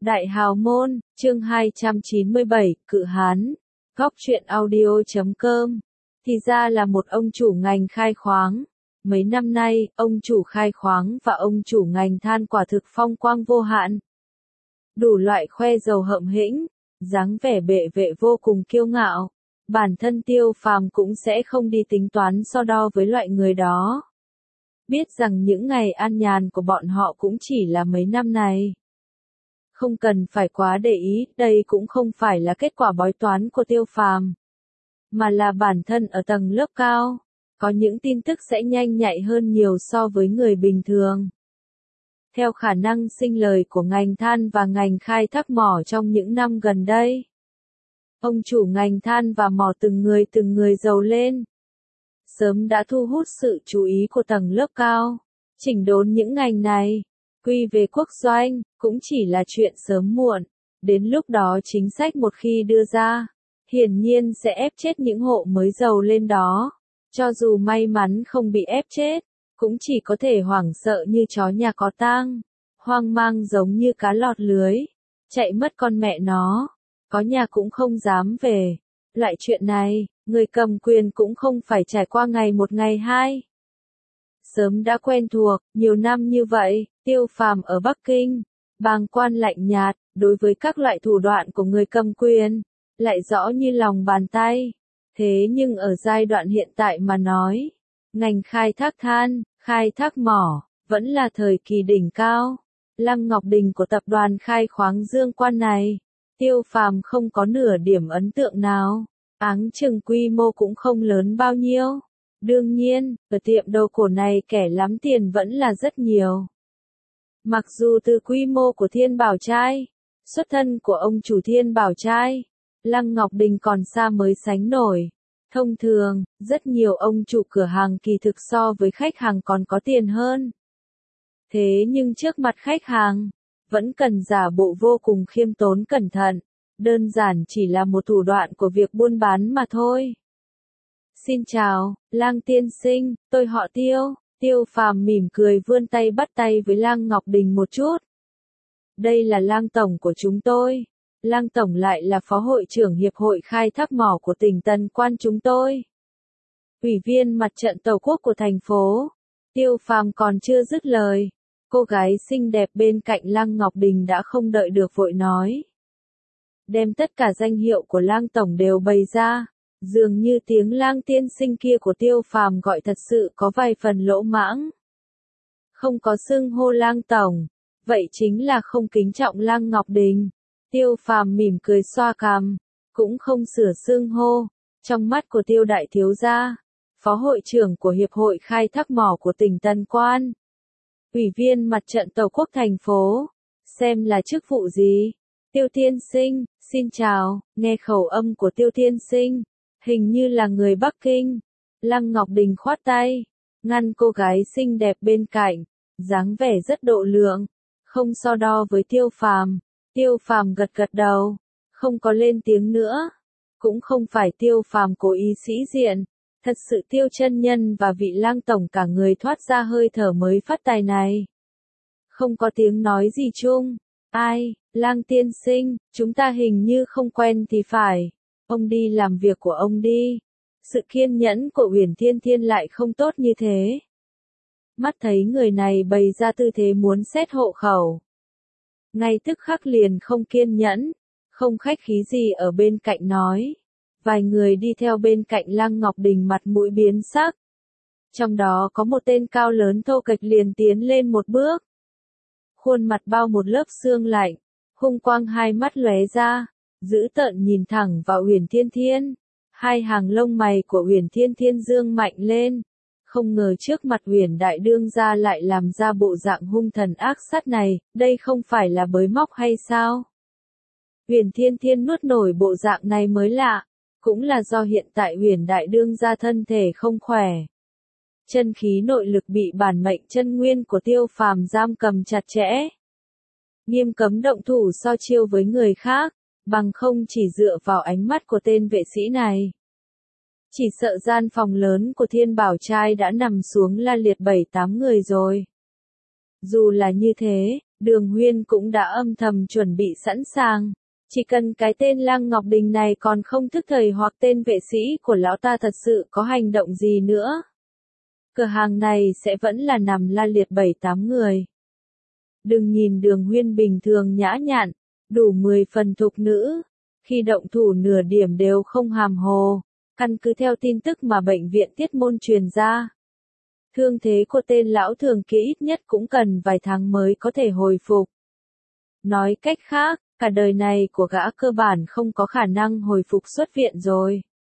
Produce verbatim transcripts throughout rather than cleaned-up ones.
Đại Hào Môn, chương hai trăm chín mươi bảy, Cự Hán, góc truyện audio chấm com. Thì ra là một ông chủ ngành khai khoáng. Mấy năm nay, ông chủ khai khoáng và ông chủ ngành than quả thực phong quang vô hạn. Đủ loại khoe dầu hậm hĩnh, dáng vẻ bệ vệ vô cùng kiêu ngạo. Bản thân Tiêu Phàm cũng sẽ không đi tính toán so đo với loại người đó. Biết rằng những ngày an nhàn của bọn họ cũng chỉ là mấy năm này. Không cần phải quá để ý, đây cũng không phải là kết quả bói toán của Tiêu Phàm, mà là bản thân ở tầng lớp cao, có những tin tức sẽ nhanh nhạy hơn nhiều so với người bình thường. Theo khả năng sinh lời của ngành than và ngành khai thác mỏ trong những năm gần đây, ông chủ ngành than và mỏ từng người từng người giàu lên, sớm đã thu hút sự chú ý của tầng lớp cao. Chỉnh đốn những ngành này, quy về quốc doanh, cũng chỉ là chuyện sớm muộn. Đến lúc đó chính sách một khi đưa ra, hiển nhiên sẽ ép chết những hộ mới giàu lên đó. Cho dù may mắn không bị ép chết, cũng chỉ có thể hoảng sợ như chó nhà có tang, hoang mang giống như cá lọt lưới, chạy mất con mẹ nó, có nhà cũng không dám về. Loại chuyện này, người cầm quyền cũng không phải trải qua ngày một ngày hai. Sớm đã quen thuộc, nhiều năm như vậy, Tiêu Phàm ở Bắc Kinh, bàng quan lạnh nhạt, đối với các loại thủ đoạn của người cầm quyền, lại rõ như lòng bàn tay. Thế nhưng ở giai đoạn hiện tại mà nói, ngành khai thác than, khai thác mỏ, vẫn là thời kỳ đỉnh cao. Lăng Ngọc Đình của tập đoàn khai khoáng Dương Quan này, Tiêu Phàm không có nửa điểm ấn tượng nào, áng chừng quy mô cũng không lớn bao nhiêu. Đương nhiên, ở tiệm đồ cổ này kẻ lắm tiền vẫn là rất nhiều. Mặc dù từ quy mô của Thiên Bảo Trai, xuất thân của ông chủ Thiên Bảo Trai, Lăng Ngọc Đình còn xa mới sánh nổi. Thông thường, rất nhiều ông chủ cửa hàng kỳ thực so với khách hàng còn có tiền hơn. Thế nhưng trước mặt khách hàng, vẫn cần giả bộ vô cùng khiêm tốn cẩn thận, đơn giản chỉ là một thủ đoạn của việc buôn bán mà thôi. Xin chào, Lang tiên sinh, tôi họ Tiêu. Tiêu Phàm mỉm cười vươn tay bắt tay với Lăng Ngọc Đình một chút. Đây là Lang tổng của chúng tôi. Lăng tổng lại là phó hội trưởng hiệp hội khai thác mỏ của tỉnh Tần Quan chúng tôi. Ủy viên mặt trận Tổ quốc của thành phố. Tiêu Phàm còn chưa dứt lời, cô gái xinh đẹp bên cạnh Lăng Ngọc Đình đã không đợi được vội nói. Đem tất cả danh hiệu của Lang tổng đều bày ra. Dường như tiếng Lang tiên sinh kia của Tiêu Phàm gọi thật sự có vài phần lỗ mãng. Không có xưng hô Lang tổng, vậy chính là không kính trọng Lăng Ngọc Đình. Tiêu Phàm mỉm cười xoa cằm, cũng không sửa xưng hô. Trong mắt của Tiêu đại thiếu gia, phó hội trưởng của hiệp hội khai thác mỏ của tỉnh Tần Quan, ủy viên mặt trận Tổ quốc thành phố, xem là chức vụ gì? Tiêu tiên sinh, xin chào. Nghe khẩu âm của Tiêu tiên sinh, hình như là người Bắc Kinh. Lăng Ngọc Đình khoát tay, ngăn cô gái xinh đẹp bên cạnh, dáng vẻ rất độ lượng, không so đo với Tiêu Phàm. Tiêu Phàm gật gật đầu, không có lên tiếng nữa. Cũng không phải Tiêu Phàm cố ý sĩ diện, thật sự Tiêu chân nhân và vị Lang tổng cả người thoát ra hơi thở mới phát tài này. Không có tiếng nói gì chung. Ai, Lang tiên sinh, chúng ta hình như không quen thì phải. Ông đi làm việc của ông đi. Sự kiên nhẫn của Uyển Thiên Thiên lại không tốt như thế. Mắt thấy người này bày ra tư thế muốn xét hộ khẩu, ngay tức khắc liền không kiên nhẫn, không khách khí gì ở bên cạnh nói. Vài người đi theo bên cạnh Lăng Ngọc Đình mặt mũi biến sắc. Trong đó có một tên cao lớn thô kệch liền tiến lên một bước. Khuôn mặt bao một lớp sương lạnh, hung quang hai mắt lóe ra, dữ tợn nhìn thẳng vào Uyển Thiên Thiên. Hai hàng lông mày của Uyển Thiên Thiên dương mạnh lên. Không ngờ trước mặt Uyển đại đương gia lại làm ra bộ dạng hung thần ác sát này, đây không phải là bới móc hay sao? Uyển Thiên Thiên nuốt nổi bộ dạng này mới lạ, cũng là do hiện tại Uyển đại đương gia thân thể không khỏe. Chân khí nội lực bị bản mệnh chân nguyên của Tiêu Phàm giam cầm chặt chẽ. Nghiêm cấm động thủ so chiêu với người khác, bằng không chỉ dựa vào ánh mắt của tên vệ sĩ này, chỉ sợ gian phòng lớn của Thiên Bảo Trai đã nằm xuống la liệt bảy tám người rồi. Dù là như thế, Đường Huyên cũng đã âm thầm chuẩn bị sẵn sàng. Chỉ cần cái tên Lăng Ngọc Đình này còn không thức thời hoặc tên vệ sĩ của lão ta thật sự có hành động gì nữa. Cửa hàng này sẽ vẫn là nằm la liệt bảy tám người. Đừng nhìn Đường Huyên bình thường nhã nhặn, đủ mười phần thục nữ. Khi động thủ nửa điểm đều không hàm hồ. Căn cứ theo tin tức mà bệnh viện Tiết Môn truyền ra. Thương thế của tên lão thường kia ít nhất cũng cần vài tháng mới có thể hồi phục. Nói cách khác, cả đời này của gã cơ bản không có khả năng hồi phục xuất viện rồi.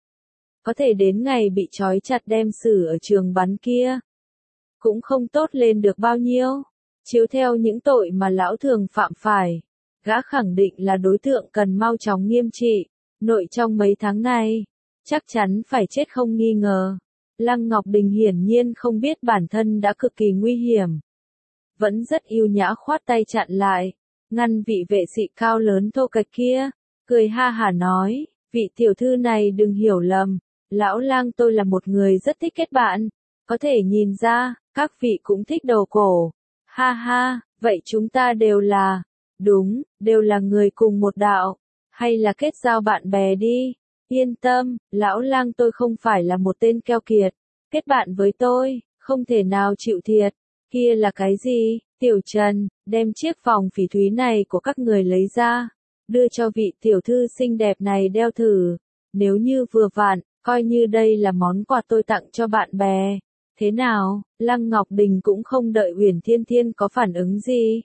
Có thể đến ngày bị trói chặt đem xử ở trường bắn kia. Cũng không tốt lên được bao nhiêu. Chiếu theo những tội mà lão thường phạm phải. Gã khẳng định là đối tượng cần mau chóng nghiêm trị. Nội trong mấy tháng này, chắc chắn phải chết không nghi ngờ. Lăng Ngọc Đình hiển nhiên không biết bản thân đã cực kỳ nguy hiểm. Vẫn rất yêu nhã khoát tay chặn lại. Ngăn vị vệ sĩ cao lớn thô kệch kia. Cười ha hả nói, vị tiểu thư này đừng hiểu lầm. Lão Lang tôi là một người rất thích kết bạn. Có thể nhìn ra, các vị cũng thích đầu cổ. Ha ha, vậy chúng ta đều là, đúng, đều là người cùng một đạo. Hay là kết giao bạn bè đi. Yên tâm, lão Lang tôi không phải là một tên keo kiệt. Kết bạn với tôi, không thể nào chịu thiệt. Kia là cái gì? Tiểu Trần, đem chiếc vòng phỉ thúy này của các người lấy ra. Đưa cho vị tiểu thư xinh đẹp này đeo thử. Nếu như vừa vặn, coi như đây là món quà tôi tặng cho bạn bè. Thế nào? Lăng Ngọc Đình cũng không đợi Uyển Thiên Thiên có phản ứng gì.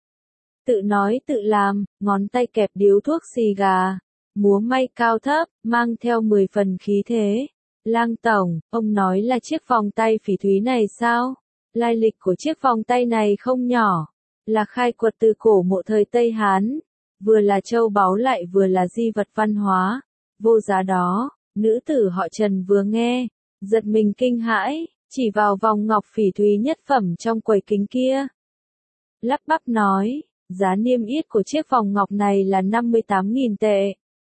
Tự nói tự làm, ngón tay kẹp điếu thuốc xì gà. Múa may cao thấp, mang theo mười phần khí thế. Lang tổng, ông nói là chiếc vòng tay phỉ thúy này sao? Lai lịch của chiếc vòng tay này không nhỏ. Là khai quật từ cổ mộ thời Tây Hán. Vừa là châu báu lại vừa là di vật văn hóa. Vô giá đó, nữ tử họ Trần vừa nghe. Giật mình kinh hãi, chỉ vào vòng ngọc phỉ thúy nhất phẩm trong quầy kính kia. Lắp bắp nói, giá niêm yết của chiếc vòng ngọc này là năm mươi tám nghìn tệ.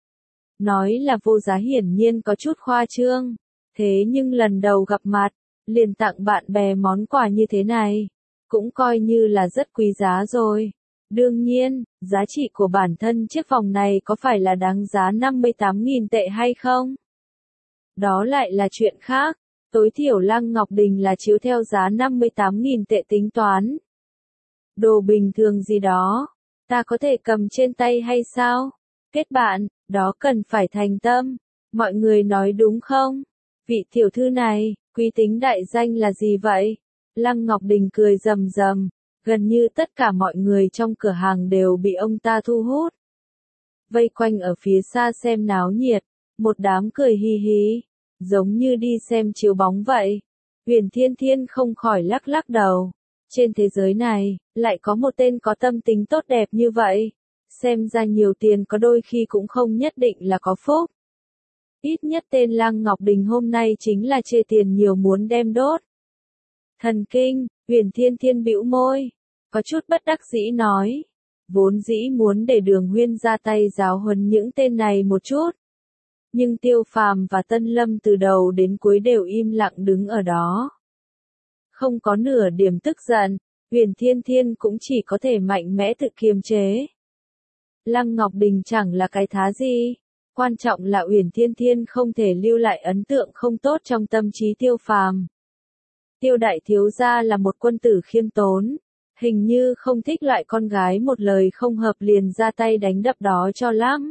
Nói là vô giá hiển nhiên có chút khoa trương. Thế nhưng lần đầu gặp mặt, liền tặng bạn bè món quà như thế này. Cũng coi như là rất quý giá rồi. Đương nhiên, giá trị của bản thân chiếc vòng này có phải là đáng giá năm mươi tám nghìn tệ hay không? Đó lại là chuyện khác. Tối thiểu Lăng Ngọc Đình là chiếu theo giá năm mươi tám nghìn tệ tính toán. Đồ bình thường gì đó, ta có thể cầm trên tay hay sao? Kết bạn, đó cần phải thành tâm. Mọi người nói đúng không? Vị tiểu thư này, quý tính đại danh là gì vậy? Lăng Ngọc Đình cười rầm rầm, gần như tất cả mọi người trong cửa hàng đều bị ông ta thu hút. Vây quanh ở phía xa xem náo nhiệt, một đám cười hi hi, giống như đi xem chiếu bóng vậy. Uyển Thiên Thiên không khỏi lắc lắc đầu. Trên thế giới này, lại có một tên có tâm tính tốt đẹp như vậy. Xem ra nhiều tiền có đôi khi cũng không nhất định là có phúc. Ít nhất tên Lăng Ngọc Đình hôm nay chính là chê tiền nhiều muốn đem đốt. Thần kinh, Uyển Thiên Thiên bĩu môi, có chút bất đắc dĩ nói. Vốn dĩ muốn để Đường Huyên ra tay giáo huấn những tên này một chút. Nhưng Tiêu Phàm và Tân Lâm từ đầu đến cuối đều im lặng đứng ở đó. Không có nửa điểm tức giận, Uyển Thiên Thiên cũng chỉ có thể mạnh mẽ tự kiềm chế. Lăng Ngọc Đình chẳng là cái thá gì, quan trọng là Uyển Thiên Thiên không thể lưu lại ấn tượng không tốt trong tâm trí Tiêu Phàm. Tiêu đại thiếu gia là một quân tử khiêm tốn, hình như không thích loại con gái một lời không hợp liền ra tay đánh đập đó cho lắm.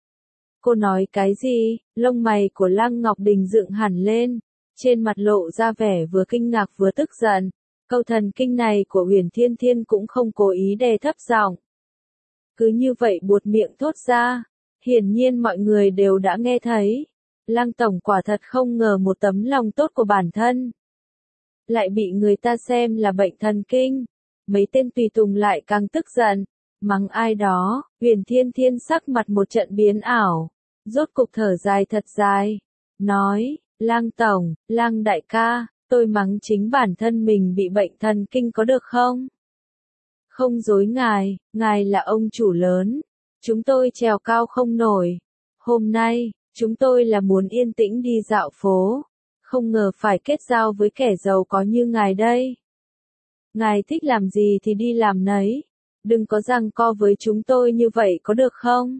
Cô nói cái gì? Lông mày của Lăng Ngọc Đình dựng hẳn lên, trên mặt lộ ra vẻ vừa kinh ngạc vừa tức giận. Câu thần kinh này của Uyển Thiên Thiên cũng không cố ý đè thấp giọng. Cứ như vậy buột miệng thốt ra, hiển nhiên mọi người đều đã nghe thấy. Lăng tổng quả thật không ngờ một tấm lòng tốt của bản thân lại bị người ta xem là bệnh thần kinh. Mấy tên tùy tùng lại càng tức giận, mắng ai đó. Uyển Thiên Thiên sắc mặt một trận biến ảo, rốt cục thở dài thật dài, nói, Lăng tổng, Lăng đại ca, tôi mắng chính bản thân mình bị bệnh thần kinh có được không? Không dối ngài, ngài là ông chủ lớn, chúng tôi trèo cao không nổi. Hôm nay, chúng tôi là muốn yên tĩnh đi dạo phố, không ngờ phải kết giao với kẻ giàu có như ngài đây. Ngài thích làm gì thì đi làm nấy. Đừng có giằng co với chúng tôi như vậy có được không?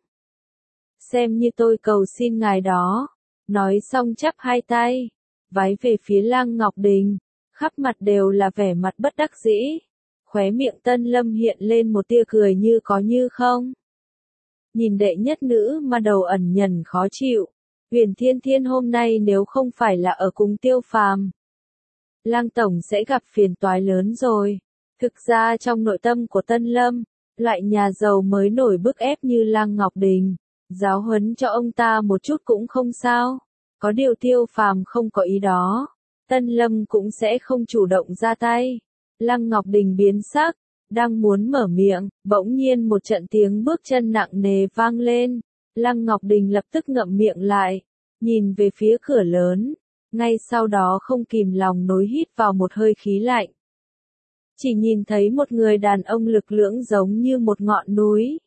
Xem như tôi cầu xin ngài đó. Nói xong chắp hai tay, vái về phía Lăng Ngọc Đình, khắp mặt đều là vẻ mặt bất đắc dĩ. Khóe miệng Tân Lâm hiện lên một tia cười như có như không. Nhìn đệ nhất nữ mà đầu ẩn nhẩn khó chịu. Huyền Thiên Thiên hôm nay nếu không phải là ở cùng Tiêu Phàm, Lăng tổng sẽ gặp phiền toái lớn rồi. Thực ra trong nội tâm của Tân Lâm, loại nhà giàu mới nổi bức ép như Lăng Ngọc Đình, giáo huấn cho ông ta một chút cũng không sao. Có điều Tiêu Phàm không có ý đó, Tân Lâm cũng sẽ không chủ động ra tay. Lăng Ngọc Đình biến sắc, đang muốn mở miệng, bỗng nhiên một trận tiếng bước chân nặng nề vang lên. Lăng Ngọc Đình lập tức ngậm miệng lại, nhìn về phía cửa lớn, ngay sau đó không kìm lòng nối hít vào một hơi khí lạnh. Chỉ nhìn thấy một người đàn ông lực lưỡng giống như một ngọn núi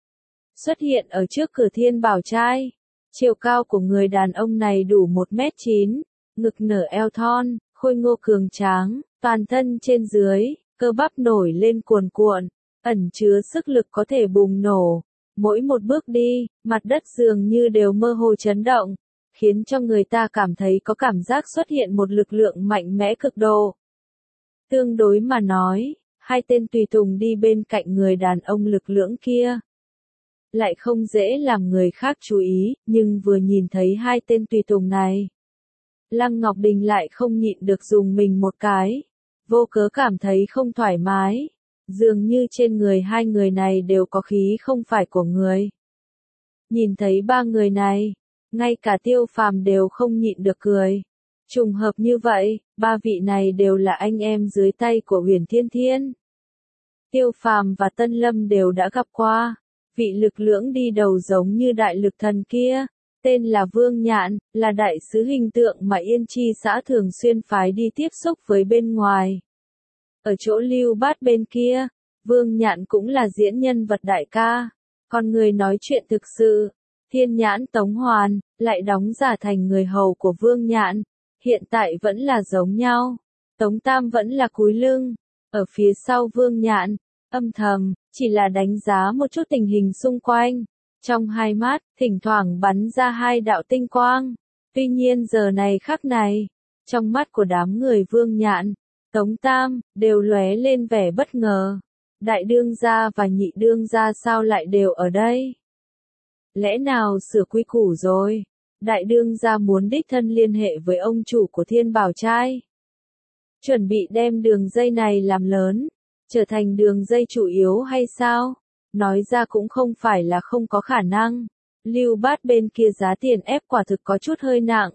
xuất hiện ở trước cửa Thiên Bảo Trai. Chiều cao của người đàn ông này đủ một mét chín, ngực nở eo thon, khôi ngô cường tráng, toàn thân trên dưới, cơ bắp nổi lên cuồn cuộn, ẩn chứa sức lực có thể bùng nổ. Mỗi một bước đi, mặt đất dường như đều mơ hồ chấn động, khiến cho người ta cảm thấy có cảm giác xuất hiện một lực lượng mạnh mẽ cực độ. Tương đối mà nói, hai tên tùy tùng đi bên cạnh người đàn ông lực lưỡng kia lại không dễ làm người khác chú ý, nhưng vừa nhìn thấy hai tên tùy tùng này, Lăng Ngọc Đình lại không nhịn được dùng mình một cái, vô cớ cảm thấy không thoải mái, dường như trên người hai người này đều có khí không phải của người. Nhìn thấy ba người này, ngay cả Tiêu Phàm đều không nhịn được cười. Trùng hợp như vậy, ba vị này đều là anh em dưới tay của Huyền Thiên Thiên. Tiêu Phàm và Tân Lâm đều đã gặp qua. Vị lực lưỡng đi đầu giống như đại lực thần kia, tên là Vương Nhạn, là đại sứ hình tượng mà Yên Chi xã thường xuyên phái đi tiếp xúc với bên ngoài. Ở chỗ Lưu Bát bên kia, Vương Nhạn cũng là diễn nhân vật đại ca, còn người nói chuyện thực sự, Thiên Nhãn Tống Hoàn, lại đóng giả thành người hầu của Vương Nhạn, hiện tại vẫn là giống nhau. Tống Tam vẫn là cúi lưng, ở phía sau Vương Nhạn, âm thầm, chỉ là đánh giá một chút tình hình xung quanh. Trong hai mắt, thỉnh thoảng bắn ra hai đạo tinh quang. Tuy nhiên giờ này khắc này, trong mắt của đám người Vương Nhạn, Tống Tam, đều lóe lên vẻ bất ngờ. Đại đương gia và nhị đương gia sao lại đều ở đây? Lẽ nào sửa quy củ rồi? Đại đương gia muốn đích thân liên hệ với ông chủ của Thiên Bảo Trai, chuẩn bị đem đường dây này làm lớn, trở thành đường dây chủ yếu hay sao? Nói ra cũng không phải là không có khả năng. Lưu Bát bên kia giá tiền ép quả thực có chút hơi nặng.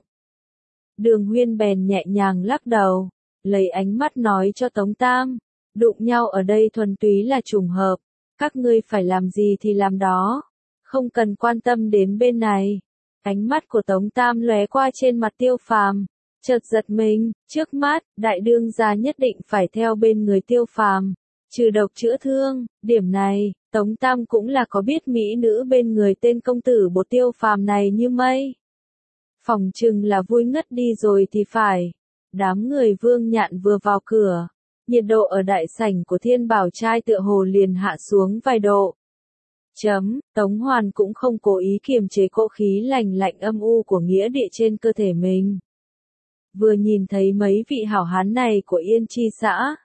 Đường Huyên bèn nhẹ nhàng lắc đầu, lấy ánh mắt nói cho Tống Tam, đụng nhau ở đây thuần túy là trùng hợp, các ngươi phải làm gì thì làm đó, không cần quan tâm đến bên này. Ánh mắt của Tống Tam lóe qua trên mặt Tiêu Phàm, chợt giật mình, trước mắt, đại đương gia nhất định phải theo bên người Tiêu Phàm, trừ độc chữa thương. Điểm này, Tống Tam cũng là có biết mỹ nữ bên người tên công tử Bột Tiêu Phàm này như mây. Phòng chừng là vui ngất đi rồi thì phải. Đám người Vương Nhạn vừa vào cửa, nhiệt độ ở đại sảnh của Thiên Bảo Trai tựa hồ liền hạ xuống vài độ. Chấm, Tống Hoàn cũng không cố ý kiềm chế cỗ khí lành lạnh âm u của nghĩa địa trên cơ thể mình. Vừa nhìn thấy mấy vị hảo hán này của Yên Chi xã,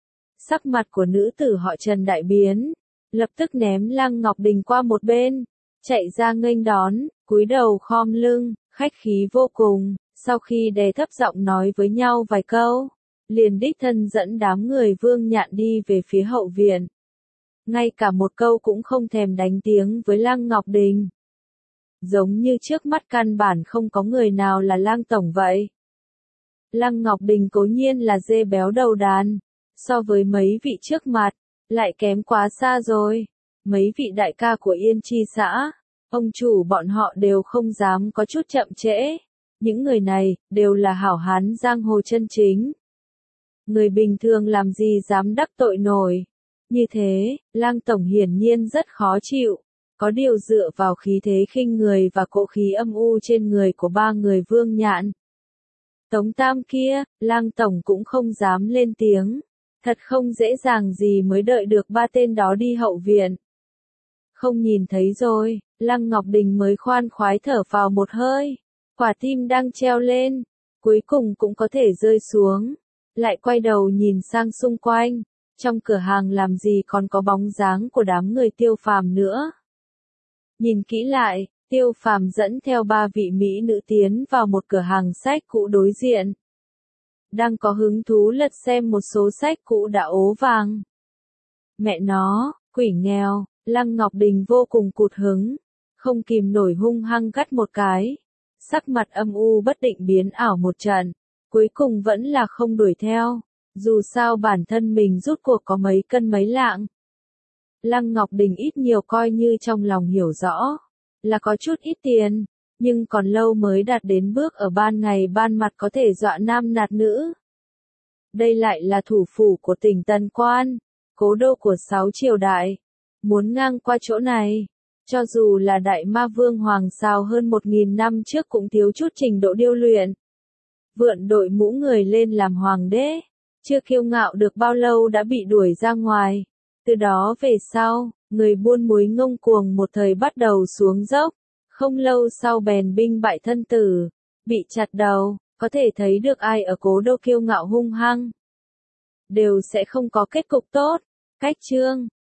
sắc mặt của nữ tử họ Trần đại biến, lập tức ném Lăng Ngọc Đình qua một bên, chạy ra nghênh đón, cúi đầu khom lưng, khách khí vô cùng, sau khi đè thấp giọng nói với nhau vài câu, liền đích thân dẫn đám người Vương Nhạn đi về phía hậu viện. Ngay cả một câu cũng không thèm đánh tiếng với Lăng Ngọc Đình. Giống như trước mắt căn bản không có người nào là Lăng tổng vậy. Lăng Ngọc Đình cố nhiên là dê béo đầu đàn, so với mấy vị trước mặt, lại kém quá xa rồi. Mấy vị đại ca của Yên Chi xã, ông chủ bọn họ đều không dám có chút chậm trễ. Những người này, đều là hảo hán giang hồ chân chính. Người bình thường làm gì dám đắc tội nổi. Như thế, Lăng tổng hiển nhiên rất khó chịu. Có điều dựa vào khí thế khinh người và cỗ khí âm u trên người của ba người Vương Nhạn, Tống Tam kia, Lăng tổng cũng không dám lên tiếng. Thật không dễ dàng gì mới đợi được ba tên đó đi hậu viện. Không nhìn thấy rồi, Lăng Ngọc Đình mới khoan khoái thở vào một hơi. Quả tim đang treo lên, cuối cùng cũng có thể rơi xuống. Lại quay đầu nhìn sang xung quanh, trong cửa hàng làm gì còn có bóng dáng của đám người Tiêu Phàm nữa. Nhìn kỹ lại, Tiêu Phàm dẫn theo ba vị mỹ nữ tiến vào một cửa hàng sách cũ đối diện. Đang có hứng thú lật xem một số sách cũ đã ố vàng. Mẹ nó, quỷ nghèo, Lăng Ngọc Đình vô cùng cụt hứng, không kìm nổi hung hăng gắt một cái. Sắc mặt âm u bất định biến ảo một trận, cuối cùng vẫn là không đuổi theo, dù sao bản thân mình rút cuộc có mấy cân mấy lạng. Lăng Ngọc Đình ít nhiều coi như trong lòng hiểu rõ, là có chút ít tiền, nhưng còn lâu mới đạt đến bước ở ban ngày ban mặt có thể dọa nam nạt nữ. Đây lại là thủ phủ của tỉnh Tần Quan, cố đô của sáu triều đại, muốn ngang qua chỗ này. Cho dù là đại ma vương Hoàng Sào hơn một nghìn năm trước cũng thiếu chút trình độ điêu luyện. Vượn đội mũ người lên làm hoàng đế, chưa kiêu ngạo được bao lâu đã bị đuổi ra ngoài. Từ đó về sau, người buôn muối ngông cuồng một thời bắt đầu xuống dốc, không lâu sau bèn binh bại thân tử, bị chặt đầu, có thể thấy được ai ở cố đô kiêu ngạo hung hăng, đều sẽ không có kết cục tốt. Cách chương